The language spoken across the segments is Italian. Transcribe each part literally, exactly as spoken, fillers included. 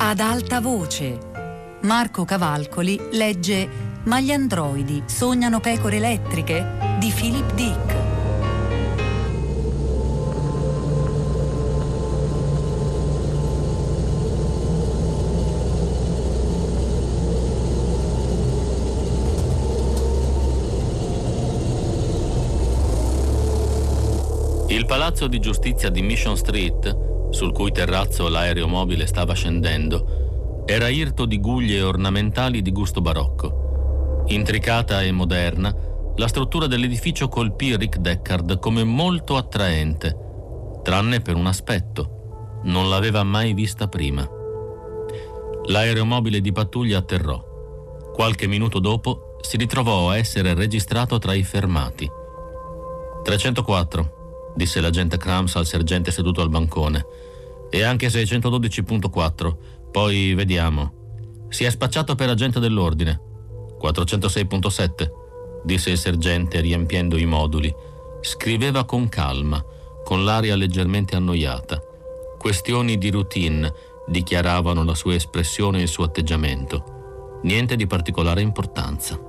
Ad alta voce. Marco Cavalcoli legge Ma gli androidi sognano pecore elettriche di Philip Dick. Il palazzo di giustizia di Mission Street, sul cui terrazzo l'aeromobile stava scendendo, era irto di guglie ornamentali di gusto barocco. Intricata e moderna, la struttura dell'edificio colpì Rick Deckard come molto attraente, tranne per un aspetto: non l'aveva mai vista prima. L'aeromobile di pattuglia atterrò. Qualche minuto dopo si ritrovò a essere registrato tra i fermati. trecentoquattro, disse l'agente Krams al sergente seduto al bancone. E anche seicentododici punto quattro, poi vediamo. Si è spacciato per agente dell'ordine. quattrocentosei punto sette, disse il sergente riempiendo i moduli. Scriveva con calma, con l'aria leggermente annoiata. Questioni di routine dichiaravano la sua espressione e il suo atteggiamento. Niente di particolare importanza.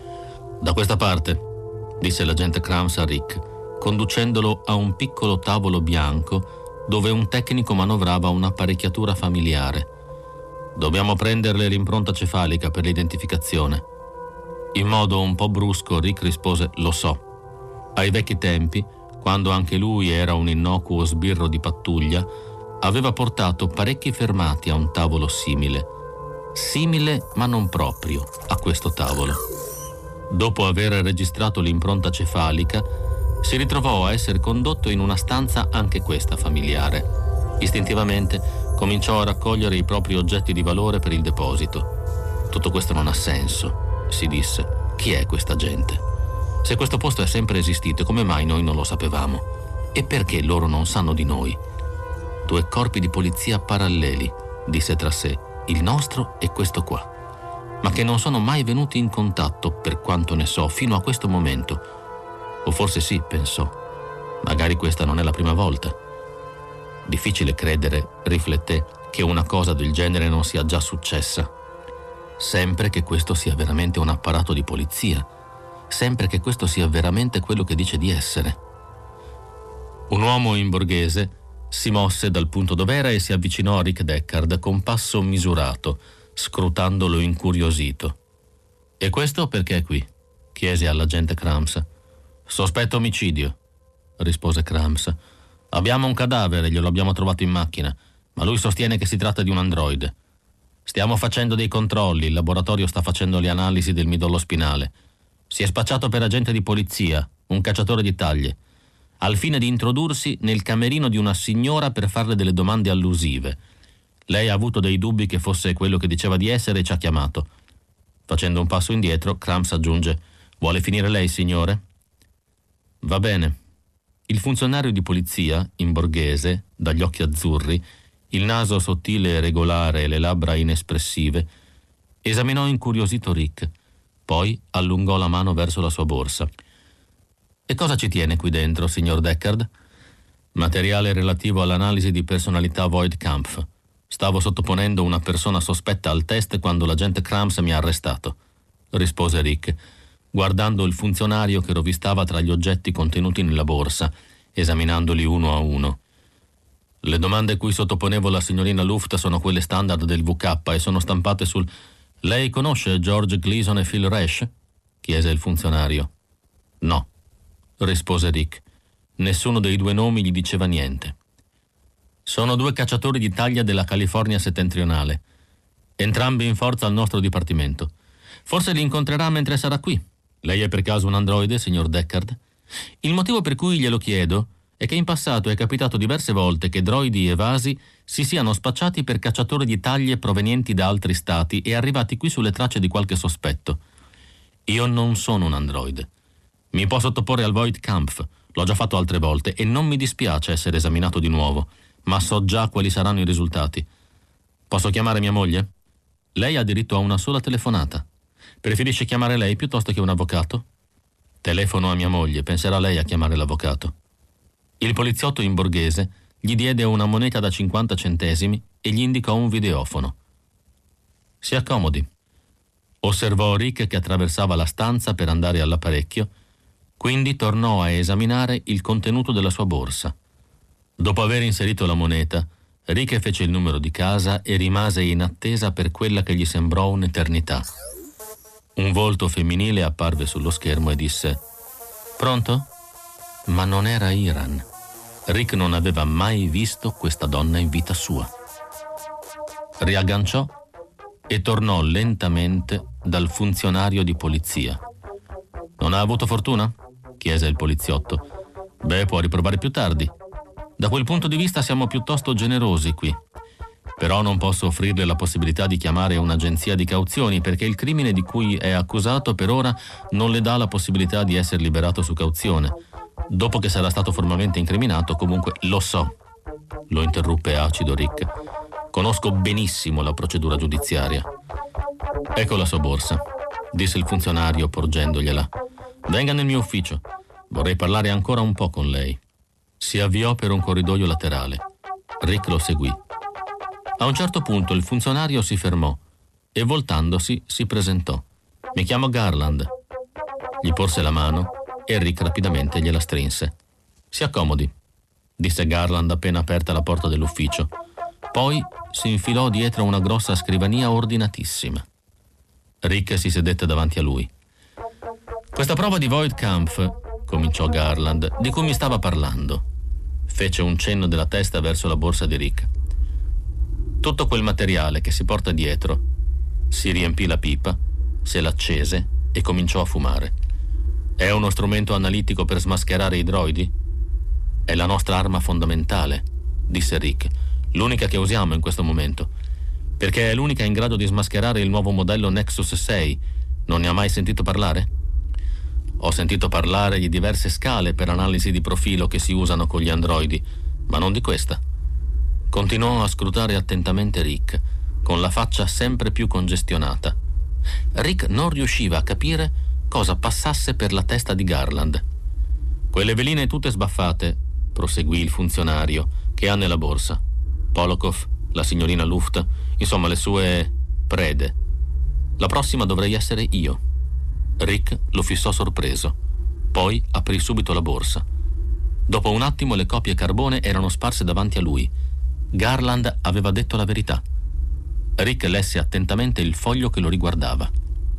Da questa parte, disse l'agente Krams a Rick, conducendolo a un piccolo tavolo bianco dove un tecnico manovrava un'apparecchiatura familiare. Dobbiamo prenderle l'impronta cefalica per l'identificazione. In modo un po' brusco Rick rispose: lo so. Ai vecchi tempi, quando anche lui era un innocuo sbirro di pattuglia, aveva portato parecchi fermati a un tavolo simile. Simile ma non proprio a questo tavolo. Dopo aver registrato l'impronta cefalica, si ritrovò a essere condotto in una stanza anche questa familiare. Istintivamente cominciò a raccogliere i propri oggetti di valore per il deposito. Tutto questo non ha senso, si disse. Chi è questa gente? Se questo posto è sempre esistito, come mai noi non lo sapevamo? E perché loro non sanno di noi? Due corpi di polizia paralleli, disse tra sé, il nostro e questo qua, ma che non sono mai venuti in contatto, per quanto ne so, fino a questo momento. O forse sì, pensò. Magari questa non è la prima volta. Difficile credere, rifletté, che una cosa del genere non sia già successa. Sempre che questo sia veramente un apparato di polizia. Sempre che questo sia veramente quello che dice di essere. Un uomo in borghese si mosse dal punto dov'era e si avvicinò a Rick Deckard con passo misurato, scrutandolo incuriosito. E questo perché è qui? Chiese all'agente Krams. Sospetto omicidio, rispose Krams. Abbiamo un cadavere, glielo abbiamo trovato in macchina, ma lui sostiene che si tratta di un androide. Stiamo facendo dei controlli, il laboratorio sta facendo le analisi del midollo spinale. Si è spacciato per agente di polizia, un cacciatore di taglie, al fine di introdursi nel camerino di una signora per farle delle domande allusive. Lei ha avuto dei dubbi che fosse quello che diceva di essere e ci ha chiamato. Facendo un passo indietro, Krams aggiunge: vuole finire lei, signore? Va bene. Il funzionario di polizia, in borghese, dagli occhi azzurri, il naso sottile e regolare e le labbra inespressive, esaminò incuriosito Rick, poi allungò la mano verso la sua borsa. E cosa ci tiene qui dentro, signor Deckard? Materiale relativo all'analisi di personalità Voight-Kampff. Stavo sottoponendo una persona sospetta al test quando l'agente Krams mi ha arrestato, rispose Rick, guardando il funzionario che rovistava tra gli oggetti contenuti nella borsa, esaminandoli uno a uno. Le domande cui sottoponevo la signorina Luft sono quelle standard del V K e sono stampate sul... Lei conosce George Gleason e Phil Resch? Chiese il funzionario. No, rispose Rick. Nessuno dei due nomi gli diceva niente. Sono due cacciatori di taglia della California settentrionale, entrambi in forza al nostro dipartimento. Forse li incontrerà mentre sarà qui. Lei è per caso un androide, signor Deckard? Il motivo per cui glielo chiedo è che in passato è capitato diverse volte che droidi evasi si siano spacciati per cacciatori di taglie provenienti da altri stati e arrivati qui sulle tracce di qualche sospetto. Io non sono un androide. Mi può sottoporre al Voight-Kampff, l'ho già fatto altre volte e non mi dispiace essere esaminato di nuovo, ma so già quali saranno i risultati. Posso chiamare mia moglie? Lei ha diritto a una sola telefonata. Preferisce chiamare lei piuttosto che un avvocato? Telefono a mia moglie, penserà lei a chiamare l'avvocato. Il poliziotto in borghese gli diede una moneta da cinquanta centesimi e gli indicò un videofono. Si accomodi. Osservò Rick che attraversava la stanza per andare all'apparecchio, quindi tornò a esaminare il contenuto della sua borsa. Dopo aver inserito la moneta, Rick fece il numero di casa e rimase in attesa per quella che gli sembrò un'eternità. Un volto femminile apparve sullo schermo e disse: «Pronto?» Ma non era Iran. Rick non aveva mai visto questa donna in vita sua. Riagganciò e tornò lentamente dal funzionario di polizia. «Non ha avuto fortuna?» chiese il poliziotto. «Beh, può riprovare più tardi. Da quel punto di vista siamo piuttosto generosi qui. Però non posso offrirle la possibilità di chiamare un'agenzia di cauzioni perché il crimine di cui è accusato per ora non le dà la possibilità di essere liberato su cauzione. Dopo che sarà stato formalmente incriminato, comunque lo so», lo interruppe acido Rick. «Conosco benissimo la procedura giudiziaria». «Ecco la sua borsa», disse il funzionario porgendogliela. «Venga nel mio ufficio. Vorrei parlare ancora un po' con lei». Si avviò per un corridoio laterale. Rick lo seguì. A un certo punto il funzionario si fermò e voltandosi si presentò. «Mi chiamo Garland». Gli porse la mano e Rick rapidamente gliela strinse. «Si accomodi», disse Garland appena aperta la porta dell'ufficio. Poi si infilò dietro una grossa scrivania ordinatissima. Rick si sedette davanti a lui. «Questa prova di Void Kampf», cominciò Garland, «di cui mi stava parlando». Fece un cenno della testa verso la borsa di Rick. «Tutto quel materiale che si porta dietro». Si riempì la pipa, se l'accese e cominciò a fumare. «È uno strumento analitico per smascherare i droidi?» «È la nostra arma fondamentale», disse Rick, «l'unica che usiamo in questo momento, perché è l'unica in grado di smascherare il nuovo modello Nexus sei. Non ne ha mai sentito parlare?» «Ho sentito parlare di diverse scale per analisi di profilo che si usano con gli androidi, ma non di questa». Continuò a scrutare attentamente Rick, con la faccia sempre più congestionata. Rick non riusciva a capire cosa passasse per la testa di Garland. «Quelle veline tutte sbaffate», proseguì il funzionario, «che ha nella borsa. Polokov, la signorina Luft, insomma le sue prede. La prossima dovrei essere io». Rick lo fissò sorpreso. Poi aprì subito la borsa. Dopo un attimo le copie carbone erano sparse davanti a lui. Garland aveva detto la verità. Rick lesse attentamente il foglio che lo riguardava.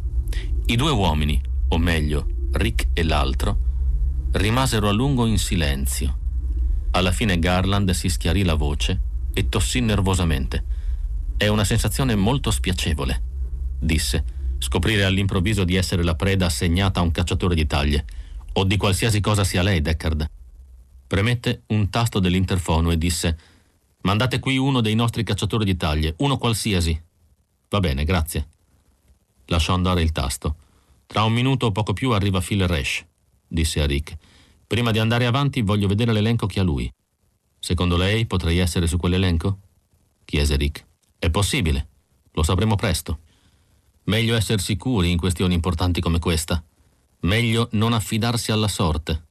I due uomini, o meglio, Rick e l'altro, rimasero a lungo in silenzio. Alla fine Garland si schiarì la voce e tossì nervosamente. «È una sensazione molto spiacevole», disse, «scoprire all'improvviso di essere la preda assegnata a un cacciatore di taglie, o di qualsiasi cosa sia lei, Deckard». Premette un tasto dell'interfono e disse: «Mandate qui uno dei nostri cacciatori di taglie, uno qualsiasi». «Va bene, grazie». Lasciò andare il tasto. «Tra un minuto o poco più arriva Phil Resch», disse a Rick. «Prima di andare avanti voglio vedere l'elenco che ha lui». «Secondo lei potrei essere su quell'elenco?» chiese Rick. «È possibile. Lo sapremo presto. Meglio essere sicuri in questioni importanti come questa. Meglio non affidarsi alla sorte».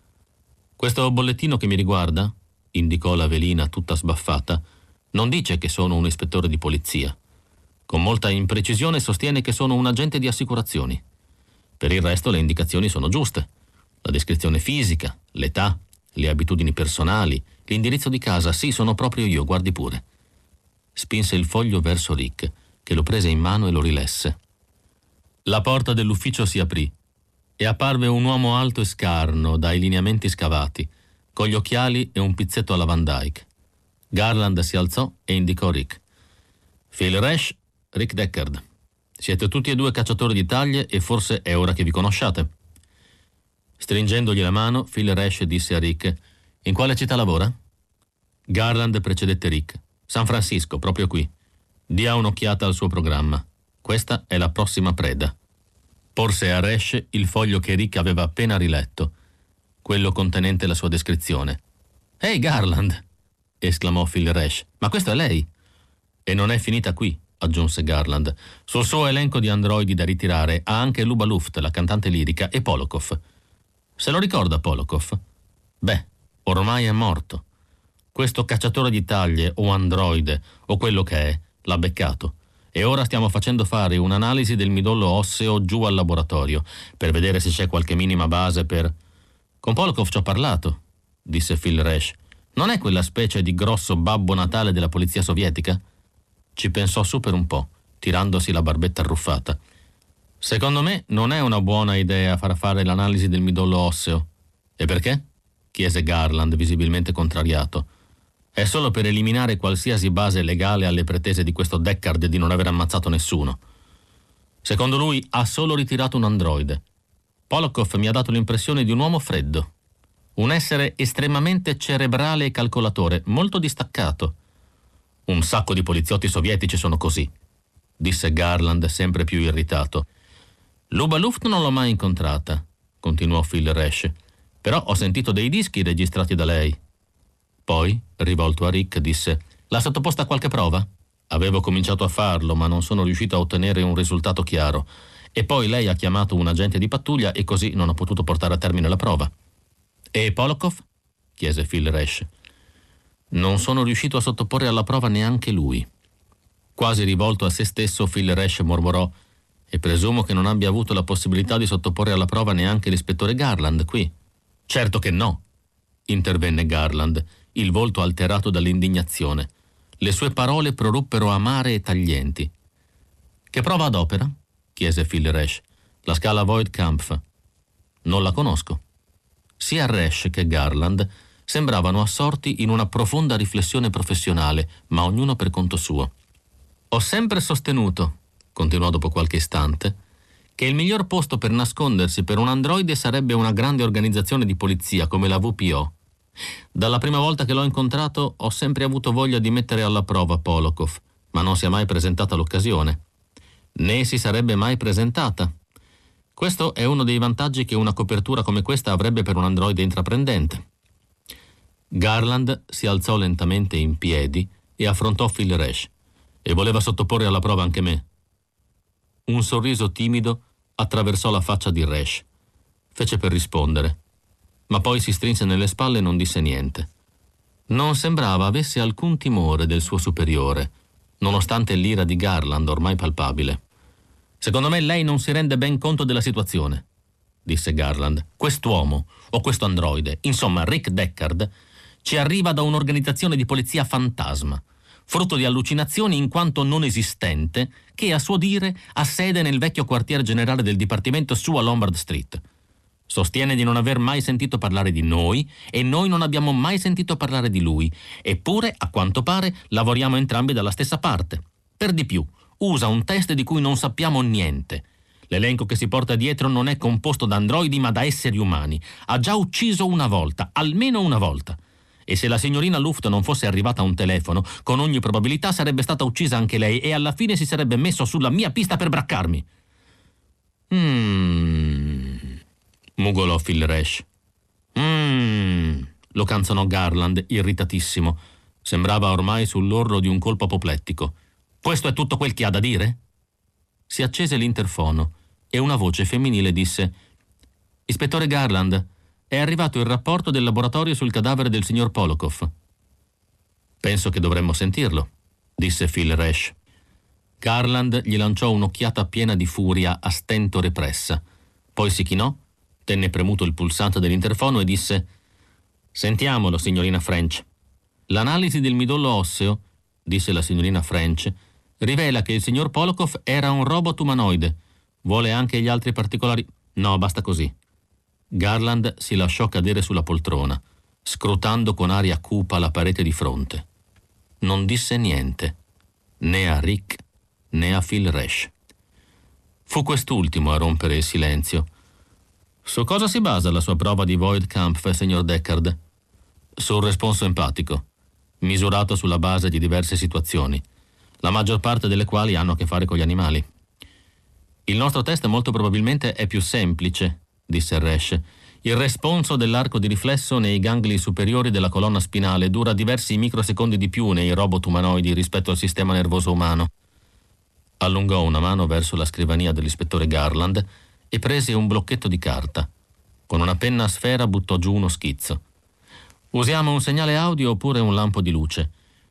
«Questo bollettino che mi riguarda», indicò la velina tutta sbaffata, «non dice che sono un ispettore di polizia. Con molta imprecisione sostiene che sono un agente di assicurazioni. Per il resto le indicazioni sono giuste. La descrizione fisica, l'età, le abitudini personali, l'indirizzo di casa, sì, sono proprio io, guardi pure». Spinse il foglio verso Rick, che lo prese in mano e lo rilesse. La porta dell'ufficio si aprì e apparve un uomo alto e scarno, dai lineamenti scavati, con gli occhiali e un pizzetto alla Van Dyke. Garland si alzò e indicò Rick. «Phil Resch, Rick Deckard. Siete tutti e due cacciatori di taglie e forse è ora che vi conosciate». Stringendogli la mano, Phil Resch disse a Rick: «In quale città lavora?» Garland precedette Rick. «San Francisco, proprio qui. Dia un'occhiata al suo programma. Questa è la prossima preda». Porse a Resch il foglio che Rick aveva appena riletto, quello contenente la sua descrizione. «Ehi, Garland!» esclamò Phil Resch. «Ma questo è lei?» «E non è finita qui», aggiunse Garland. «Sul suo elenco di androidi da ritirare ha anche Luba Luft, la cantante lirica, e Polokov. Se lo ricorda Polokov? Beh, ormai è morto. Questo cacciatore di taglie o androide o quello che è l'ha beccato e ora stiamo facendo fare un'analisi del midollo osseo giù al laboratorio per vedere se c'è qualche minima base per... Con Polokov ci ho parlato, disse Phil Resch. Non è quella specie di grosso babbo natale della polizia sovietica? Ci pensò su per un po', tirandosi la barbetta arruffata. Secondo me non è una buona idea far fare l'analisi del midollo osseo. E perché? Chiese Garland, visibilmente contrariato. È solo per eliminare qualsiasi base legale alle pretese di questo Deckard di non aver ammazzato nessuno. Secondo lui ha solo ritirato un androide. Polokov mi ha dato l'impressione di un uomo freddo, un essere estremamente cerebrale e calcolatore, molto distaccato. Un sacco di poliziotti sovietici sono così, disse Garland, sempre più irritato. Luba Luft non l'ho mai incontrata, continuò Phil Resch, però ho sentito dei dischi registrati da lei. Poi, rivolto a Rick, disse: l'ha sottoposta a qualche prova? Avevo cominciato a farlo, ma non sono riuscito a ottenere un risultato chiaro. E poi lei ha chiamato un agente di pattuglia e così non ho potuto portare a termine la prova. E Polokov? Chiese Phil Resch. Non sono riuscito a sottoporre alla prova neanche lui. Quasi rivolto a se stesso, Phil Resch mormorò: e presumo che non abbia avuto la possibilità di sottoporre alla prova neanche l'ispettore Garland qui. Certo che no, intervenne Garland, il volto alterato dall'indignazione. Le sue parole proruppero amare e taglienti. Che prova adopera? Chiese Phil Resch. La scala Voigt-Kampf. Non la conosco. Sia Resch che Garland sembravano assorti in una profonda riflessione professionale, ma ognuno per conto suo. Ho sempre sostenuto, continuò dopo qualche istante, che il miglior posto per nascondersi per un androide sarebbe una grande organizzazione di polizia come la V P O. Dalla prima volta che l'ho incontrato ho sempre avuto voglia di mettere alla prova Polokov, ma non si è mai presentata l'occasione. Né si sarebbe mai presentata. Questo è uno dei vantaggi che una copertura come questa avrebbe per un androide intraprendente. Garland si alzò lentamente in piedi e affrontò Phil Resch. E voleva sottoporre alla prova anche me. Un sorriso timido attraversò la faccia di Resch. Fece per rispondere, ma poi si strinse nelle spalle e non disse niente. Non sembrava avesse alcun timore del suo superiore, nonostante l'ira di Garland ormai palpabile. Secondo me lei non si rende ben conto della situazione, disse Garland. Quest'uomo, o questo androide, insomma Rick Deckard, ci arriva da un'organizzazione di polizia fantasma, frutto di allucinazioni in quanto non esistente, che a suo dire ha sede nel vecchio quartier generale del dipartimento su a Lombard Street. Sostiene di non aver mai sentito parlare di noi e noi non abbiamo mai sentito parlare di lui, eppure, a quanto pare, lavoriamo entrambi dalla stessa parte. Per di più, usa un test di cui non sappiamo niente. L'elenco che si porta dietro non è composto da androidi ma da esseri umani. Ha già ucciso una volta, almeno una volta. E se la signorina Luft non fosse arrivata a un telefono, con ogni probabilità sarebbe stata uccisa anche lei e alla fine si sarebbe messo sulla mia pista per braccarmi. Mmm... mugolò Phil Resch. Mmm... lo canzonò Garland, irritatissimo. Sembrava ormai sull'orlo di un colpo apoplettico. Questo è tutto quel che ha da dire? Si accese l'interfono e una voce femminile disse: Ispettore Garland, è arrivato il rapporto del laboratorio sul cadavere del signor Polokov. Penso che dovremmo sentirlo, disse Phil Resch. Garland gli lanciò un'occhiata piena di furia a stento repressa. Poi si chinò, tenne premuto il pulsante dell'interfono e disse: Sentiamolo, signorina French. L'analisi del midollo osseo, disse la signorina French, rivela che il signor Polokov era un robot umanoide. Vuole anche gli altri particolari... No, basta così. Garland si lasciò cadere sulla poltrona, scrutando con aria cupa la parete di fronte. Non disse niente, né a Rick né a Phil Resch. Fu quest'ultimo a rompere il silenzio. Su cosa si basa la sua prova di Voigt-Kampf, signor Deckard? Sul responso empatico, misurato sulla base di diverse situazioni, la maggior parte delle quali hanno a che fare con gli animali. Il nostro test molto probabilmente è più semplice, disse Resch. Il responso dell'arco di riflesso nei gangli superiori della colonna spinale dura diversi microsecondi di più nei robot umanoidi rispetto al sistema nervoso umano. Allungò una mano verso la scrivania dell'ispettore Garland e prese un blocchetto di carta. Con una penna a sfera buttò giù uno schizzo. Usiamo un segnale audio oppure un lampo di luce.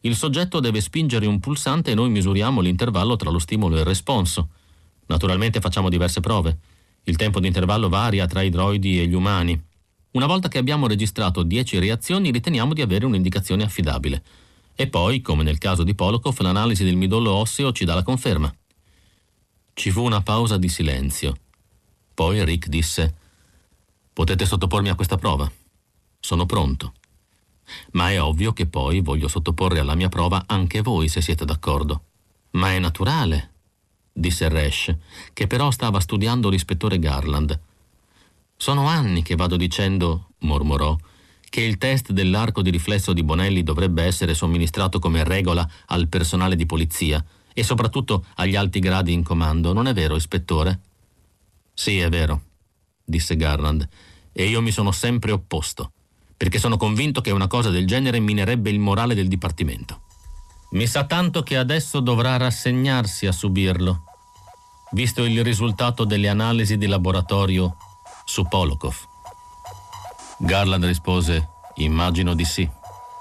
il soggetto deve spingere un pulsante e noi misuriamo l'intervallo tra lo stimolo e il responso. Naturalmente facciamo diverse prove. Il tempo di intervallo varia tra i droidi e gli umani. Una volta che abbiamo registrato dieci reazioni, riteniamo di avere un'indicazione affidabile. E poi, come nel caso di Polokov, l'analisi del midollo osseo ci dà la conferma. Ci fu una pausa di silenzio. Poi Rick disse: «Potete sottopormi a questa prova. Sono pronto. Ma è ovvio che poi voglio sottoporre alla mia prova anche voi, se siete d'accordo». «Ma è naturale», disse Resch, che però stava studiando l'ispettore Garland. «Sono anni che vado dicendo», mormorò, «che il test dell'arco di riflesso di Bonelli dovrebbe essere somministrato come regola al personale di polizia e soprattutto agli alti gradi in comando. Non è vero, ispettore?» «Sì, è vero», disse Garland, «e io mi sono sempre opposto, perché sono convinto che una cosa del genere minerebbe il morale del dipartimento. Mi sa tanto che adesso dovrà rassegnarsi a subirlo, visto il risultato delle analisi di laboratorio su Polokov». Garland rispose: «Immagino di sì».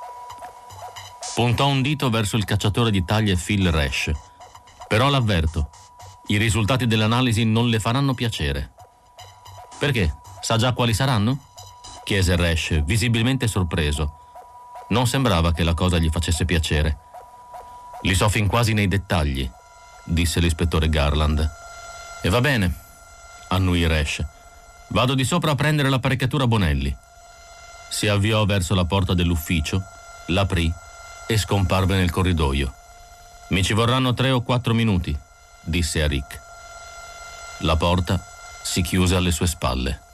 Puntò un dito verso il cacciatore di taglie Phil Resch. «Però l'avverto, i risultati dell'analisi non le faranno piacere». «Perché? Sa già quali saranno?» chiese Resch, visibilmente sorpreso. Non sembrava che la cosa gli facesse piacere. «Li so fin quasi nei dettagli», disse l'ispettore Garland. «E va bene», annui Resch. «Vado di sopra a prendere l'apparecchiatura Bonelli». Si avviò verso la porta dell'ufficio, l'aprì e scomparve nel corridoio. «Mi ci vorranno tre o quattro minuti», disse a Rick. La porta si chiuse alle sue spalle.